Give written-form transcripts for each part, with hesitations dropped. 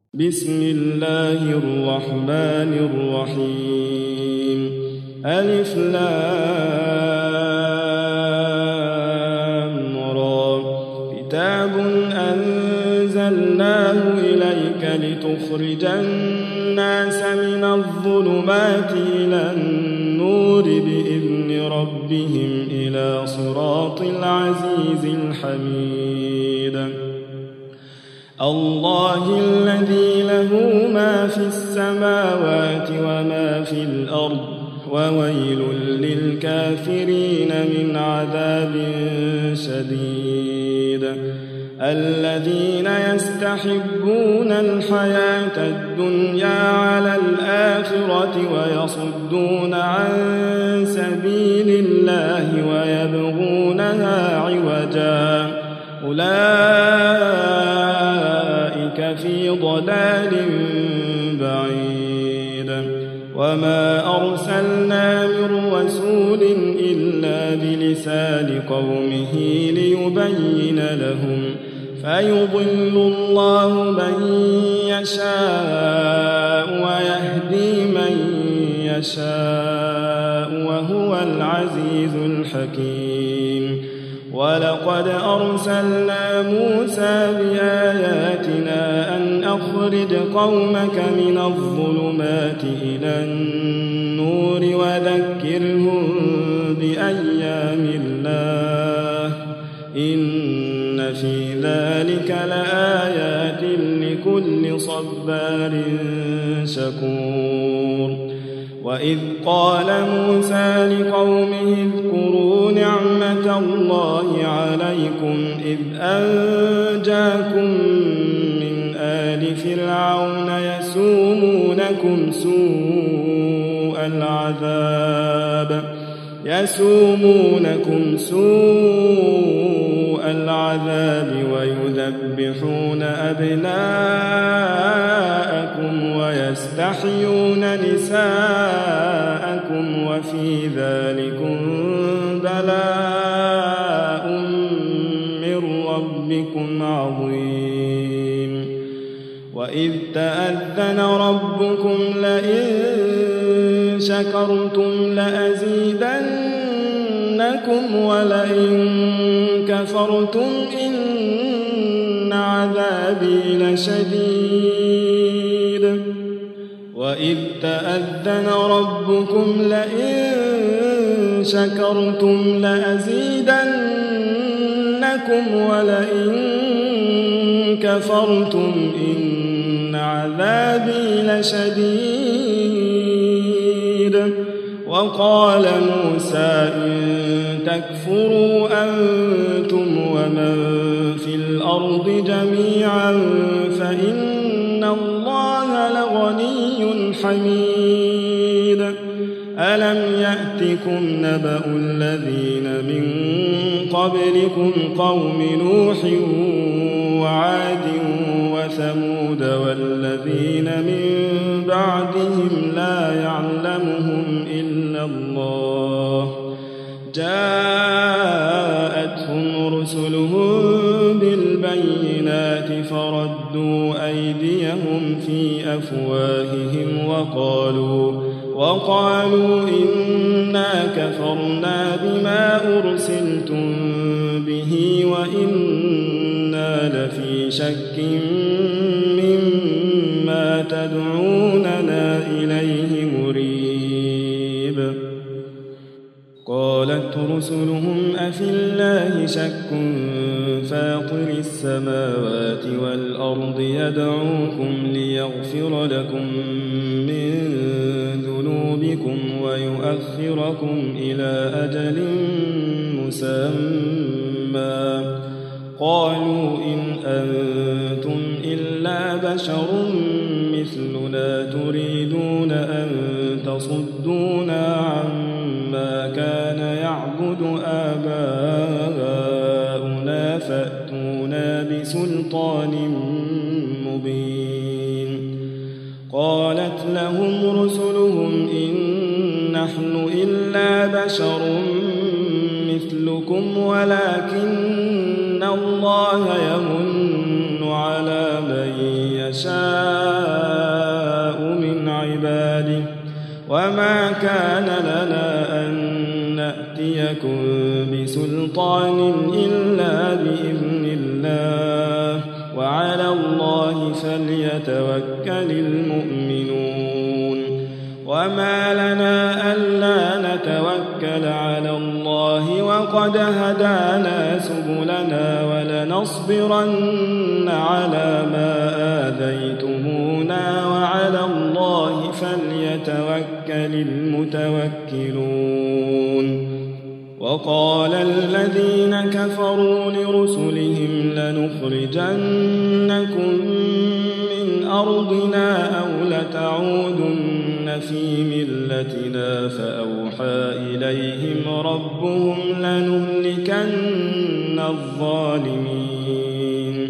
بسم الله الرحمن الرحيم ألف لام را كتاب أنزلناه إليك لتخرج الناس من الظلمات إلى النور بإذن ربهم إلى صراط العزيز الحميد الله الذي له ما في السماوات وما في الأرض وويل للكافرين من عذاب شديد الذين يستحبون الحياة الدنيا على الآخرة ويصدون عن سبيل الله ويبغونها عوجا أولئك في ضلال بعيد وما أرسلنا من رسول إلا بلسان قومه ليبين لهم فيضل الله من يشاء ويهدي من يشاء وهو العزيز الحكيم ولقد أرسلنا موسى بآياتنا أن أخرج قومك من الظلمات إلى النور وذكرهم بأيام الله إن في ذلك لآيات لكل صبار شكور وإذ قال موسى لقومه اذكروا نعمة الله عليكم إذ أنجاكم من آل فرعون يسومونكم سوء العذاب ويذبحون أبناءكم ويستحيون نساءكم وفي ذلكم بلاء من ربكم عظيم وإذ تأذن ربكم لئن شكرتم لأزيدنكم ولئن كفرتم إن عذابي لشديد وإذ تأذن ربكم لئن شكرتم لأزيدنكم ولئن كفرتم إن عذابي لشديد وقال موسى إن تكفروا أنتم ومن في الأرض جميعا فإن الله لغني حميد ألم يأتكم نبأ الذين من قبلكم قوم نوح وعاد وثمود والذين من بعدهم لا يعلمهم إلا الله جاءتهم رسلهم بالبينات فردوا أيديهم في أفواههم وقالوا إنا كفرنا بما أرسلتم به وإنا لفي شك مما تدعوننا إليه مريب قالت رسلهم أفي الله شك فاطر السماوات والأرض يدعوكم ليغفر لكم من ذنوبكم ويؤخركم إلى أجل مسمى قالوا إن أنتم إلا بشر مثلنا تريدون أن تصدونا عما كان يعبد آباؤنا فأتونا بسلطان مبين قالت لهم رسلهم إن نحن إلا بشر مثلكم ولكن الله يمن على من يشاء يشاء من عباده وما كان لنا أن نأتيكم بسلطان إلا بإذن الله وعلى الله فليتوكل المؤمنون وما لنا ألا نتوكل على الله وقد هدانا سبلنا ولنصبرن على ما آذيتمونا وعلى الله فليتوكل المتوكلون وقال الذين كفروا لرسلهم لنخرجنكم من أرضنا أو لتعودن في ملتنا فأوحى إليهم ربهم لنهلكن الظالمين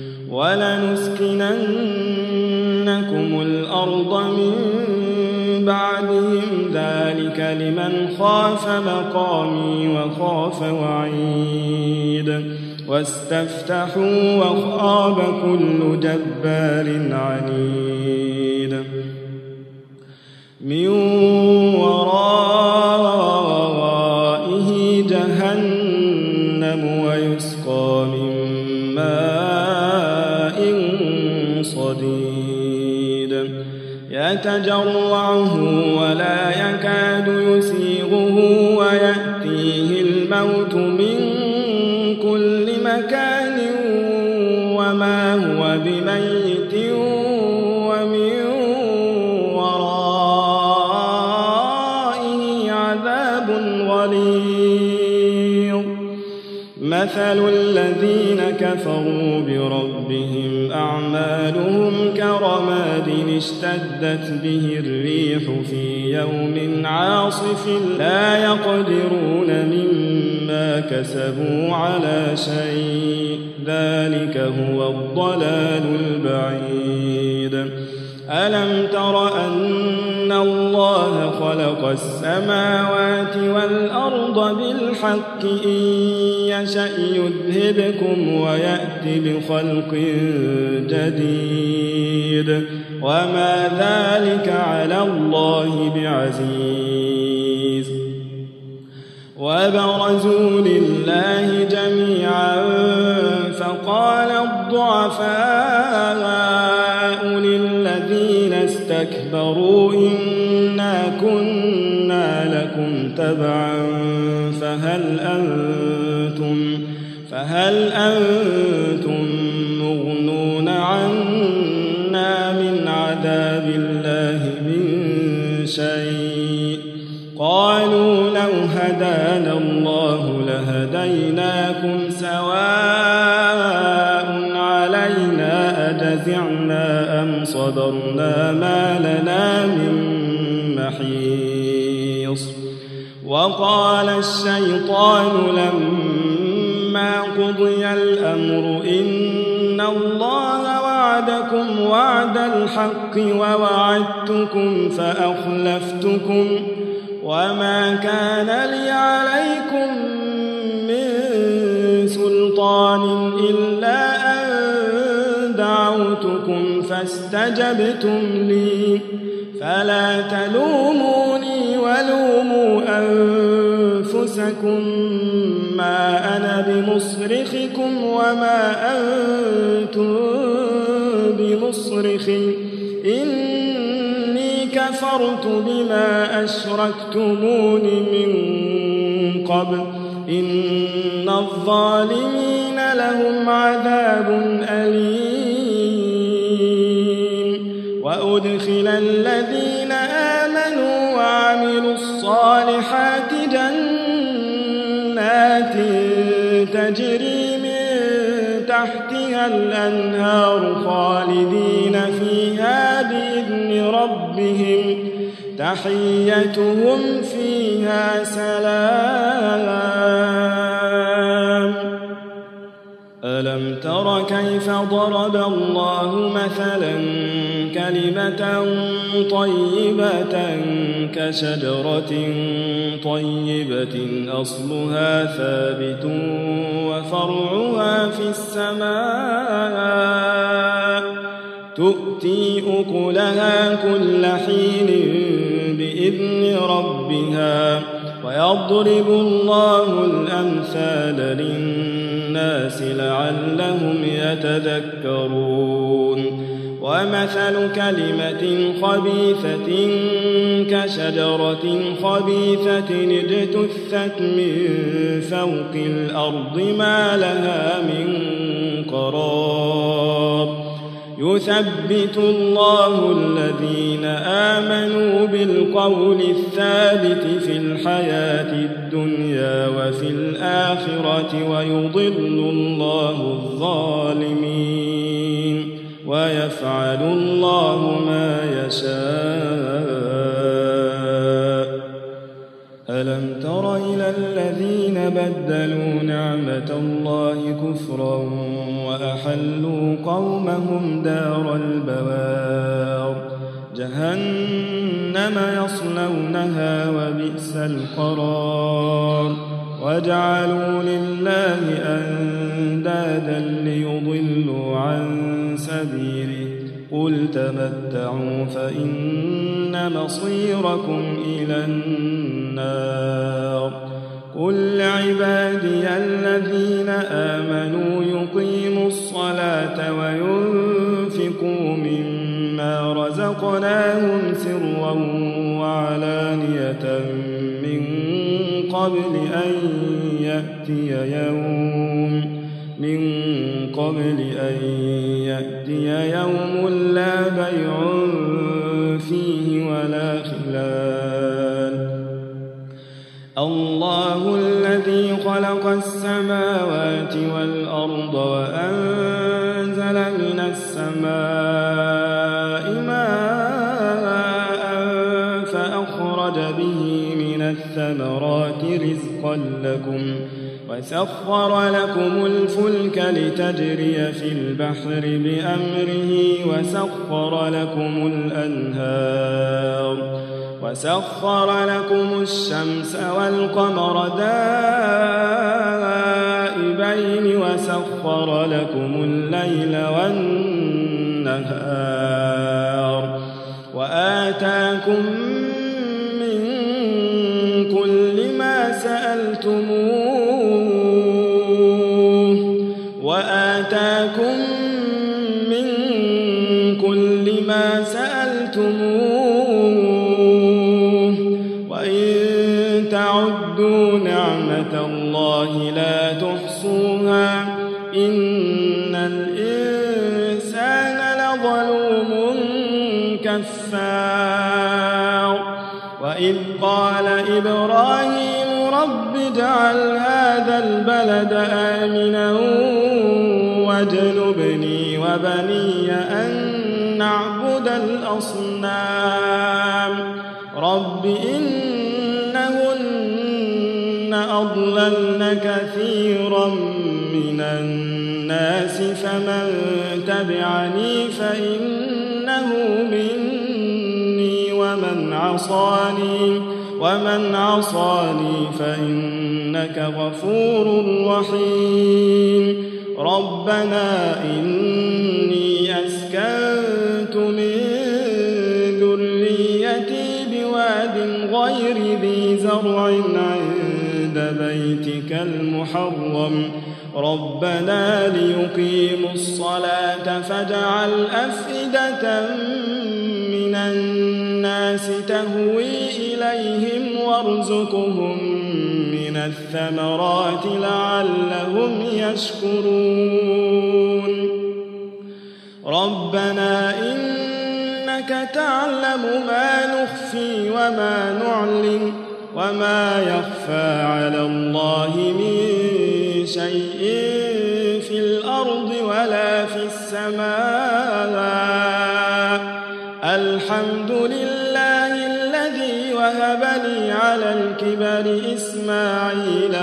ولنسكننكم الأرض من بعدهم ذلك لمن خاف مقامي وخاف وعيد واستفتحوا وخاب كل جبار عنيد من ورائه جهنم ويسقى من ماء صديد يتجرعه ولا يكاد يسيغه ويأتيه الموت من كل مكان وما هو بميت ومن ورائه عذاب غليظ مثل الذين كفروا بربهم أعمالهم كرماد اشتدت به الريح في يوم عاصف لا يقدرون مما كسبوا على شيء ذلك هو الضلال البعيد ألم تر أن الله خلق السماوات والأرض بالحق إن يشأ يذهبكم ويأتي بخلق جديد وما ذلك على الله بعزيز وبرزوا لله جميعا فقال الضعفاء للذين استكبروا إنا كنا لكم تبعا فهل أنتم مغنون عنا من عذاب الله من شيء قالوا لو هدانا الله لهديناكم سواء علينا أجزعنا أم صبرنا ما لنا من محيص وقال الشيطان لما قضي الأمر إن الله وعدكم وعد الحق ووعدتكم فأخلفتكم وما كان لي عليكم من سلطان إلا أن دعوتكم فاستجبتم لي فلا تلوموني ولوموا أنفسكم ما أنا بمصرخكم وما أنتم بمصرخي إني كفرت بما أشركتمون من قبل إن الظالمين لهم عذاب أليم وأدخل الذين آمنوا وعملوا الصالحات جنات تجري من تحتها الأنهار خالدين فيها بإذن ربهم تحيتهم فيها سلام ألم تر كيف ضرب الله مثلا كلمة طيبة كشجرة طيبة أصلها ثابت وفرعها في السماء تؤتي أكلها كل حين بإذن ربها ويضرب الله الأمثال للناس لعلهم يتذكرون ومثل كلمة خبيثة كشجرة خبيثة اجتثت من فوق الأرض ما لها من قرار يثبت الله الذين آمنوا بالقول الثابت في الحياة الدنيا وفي الآخرة ويضل الله الظالمين ويفعل الله ما يشاء. ألم تر إلى الذين بدلوا نعمة الله كفرا وأحلوا قومهم دار البوار جهنم يصلونها وبئس القرار وجعلوا لله أندادا ليضلوا عن سبيله قل تمتعوا فإن مصيركم إلى النار قل لعبادي الذين آمنوا يقيموا الصلاة وينفقوا مما رزقناهم سرا وعلانية من قبل أن يأتي يوم لا بيع فيه ولا خلال الله الذي خلق السماوات والأرض وأنزل من السماء ماء فأخرج به من الثمرات رزقا لكم وسخر لكم الفلك لتجري في البحر بأمره وسخر لكم الشمس والقمر دائبين وسخر لكم الليل والنهار وآتاكم من كل ما سألتموه وإن تعدوا نعمة الله لا تحصوها إن الإنسان لظلوم كفار وإذ قال إبراهيم رب اجعل هذا البلد آمنا واجنبني وبني أن نعبد الأصنام رب إنهن أضللن كثيرا من الناس فمن تبعني فإنه مني ومن عصاني فإنك غفور رحيم ربنا إني أسكنت من ذريتي بواد غير ذي زرع عند بيتك المحرم ربنا ليقيموا الصلاة فاجعل أفئدة من الناس تهوي إليهم وارزقهم من الثمرات لعلهم يشكرون ربنا إنك تعلم ما نخفي وما نعلن وما يخفى على الله من شيء في الأرض ولا في السماء الحمد لله الذي وهب لي على الكبر إسماعيل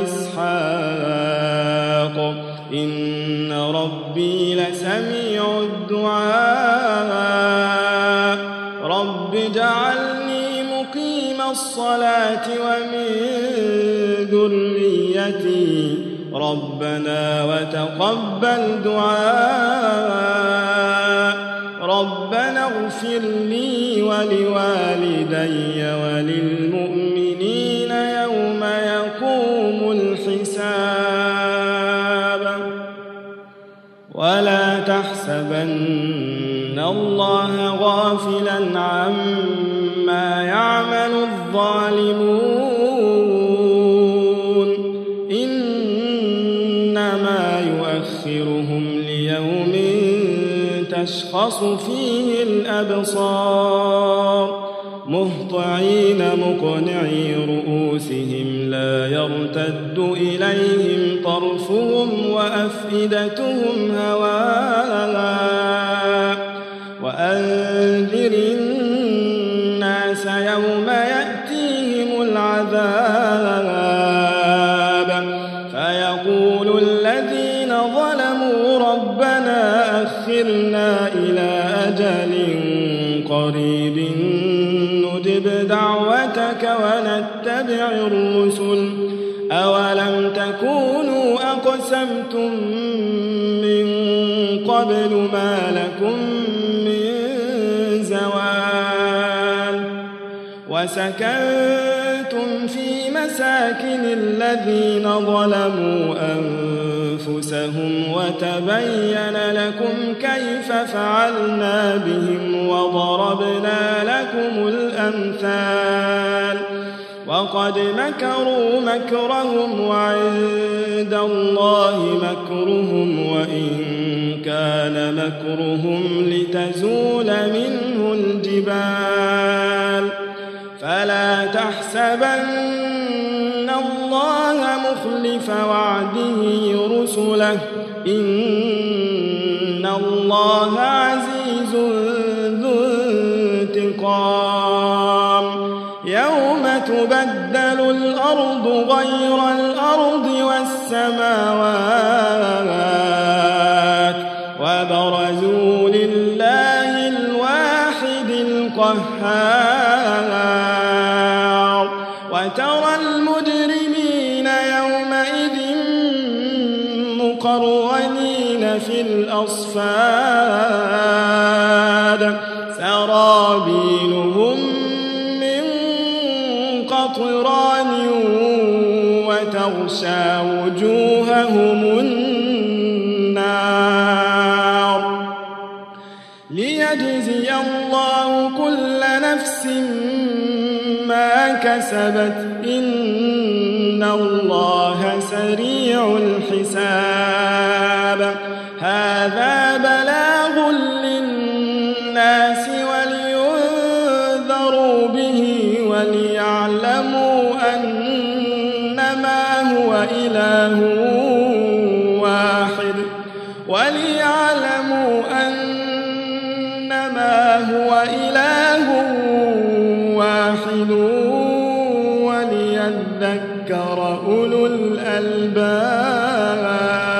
وإسحاق إن ربي لسميع الدعاء رب اجعلني مقيم الصلاة ومن ذريتي ربنا وتقبل دعاء ربنا اغفر لي ولوالدي وللمؤمنين يوم يقوم الحساب ولا تحسبن الله غافلا عما يعمل الظالمون إنما يؤخرهم ليوم تشخص فيه الأبصار مهطعين مقنعي رؤوسهم لا يرتد إليهم طرفهم وأفئدتهم هواء وأنذر الناس يوم يأتيهم العذاب فيقول الذين ظلموا ربنا أخرنا إلى أجل قريب نجب دعوتك ونتبع الرسل أولم تكونوا أقسمتم من قبل ما لكم من زوال وسكنتم في مساكن الذين ظلموا أنفسهم وتبين لكم كيف فعلنا بهم وضربنا لكم الأمثال وقد مكروا مكرهم وعند الله مكرهم وإن كان مكرهم لتزول منه الجبال فلا تحسبن الله مخلف وعده رسله إن الله عزيز ذو انتقام يوم تبدل الأرض غير الأرض والسماوات وبرزوا لله الواحد القهار وترى المجرمين يومئذ مقرنين في الأصفاد سرابيلهم من قطران وتغشى وجوههم النار ليجزي الله كل نفس ما كسبت إن الله سريع الحساب هذا بلاغ للناس ولينذروا به وليعلموا أنما هو إله واحد وليذكر أولو الألباب.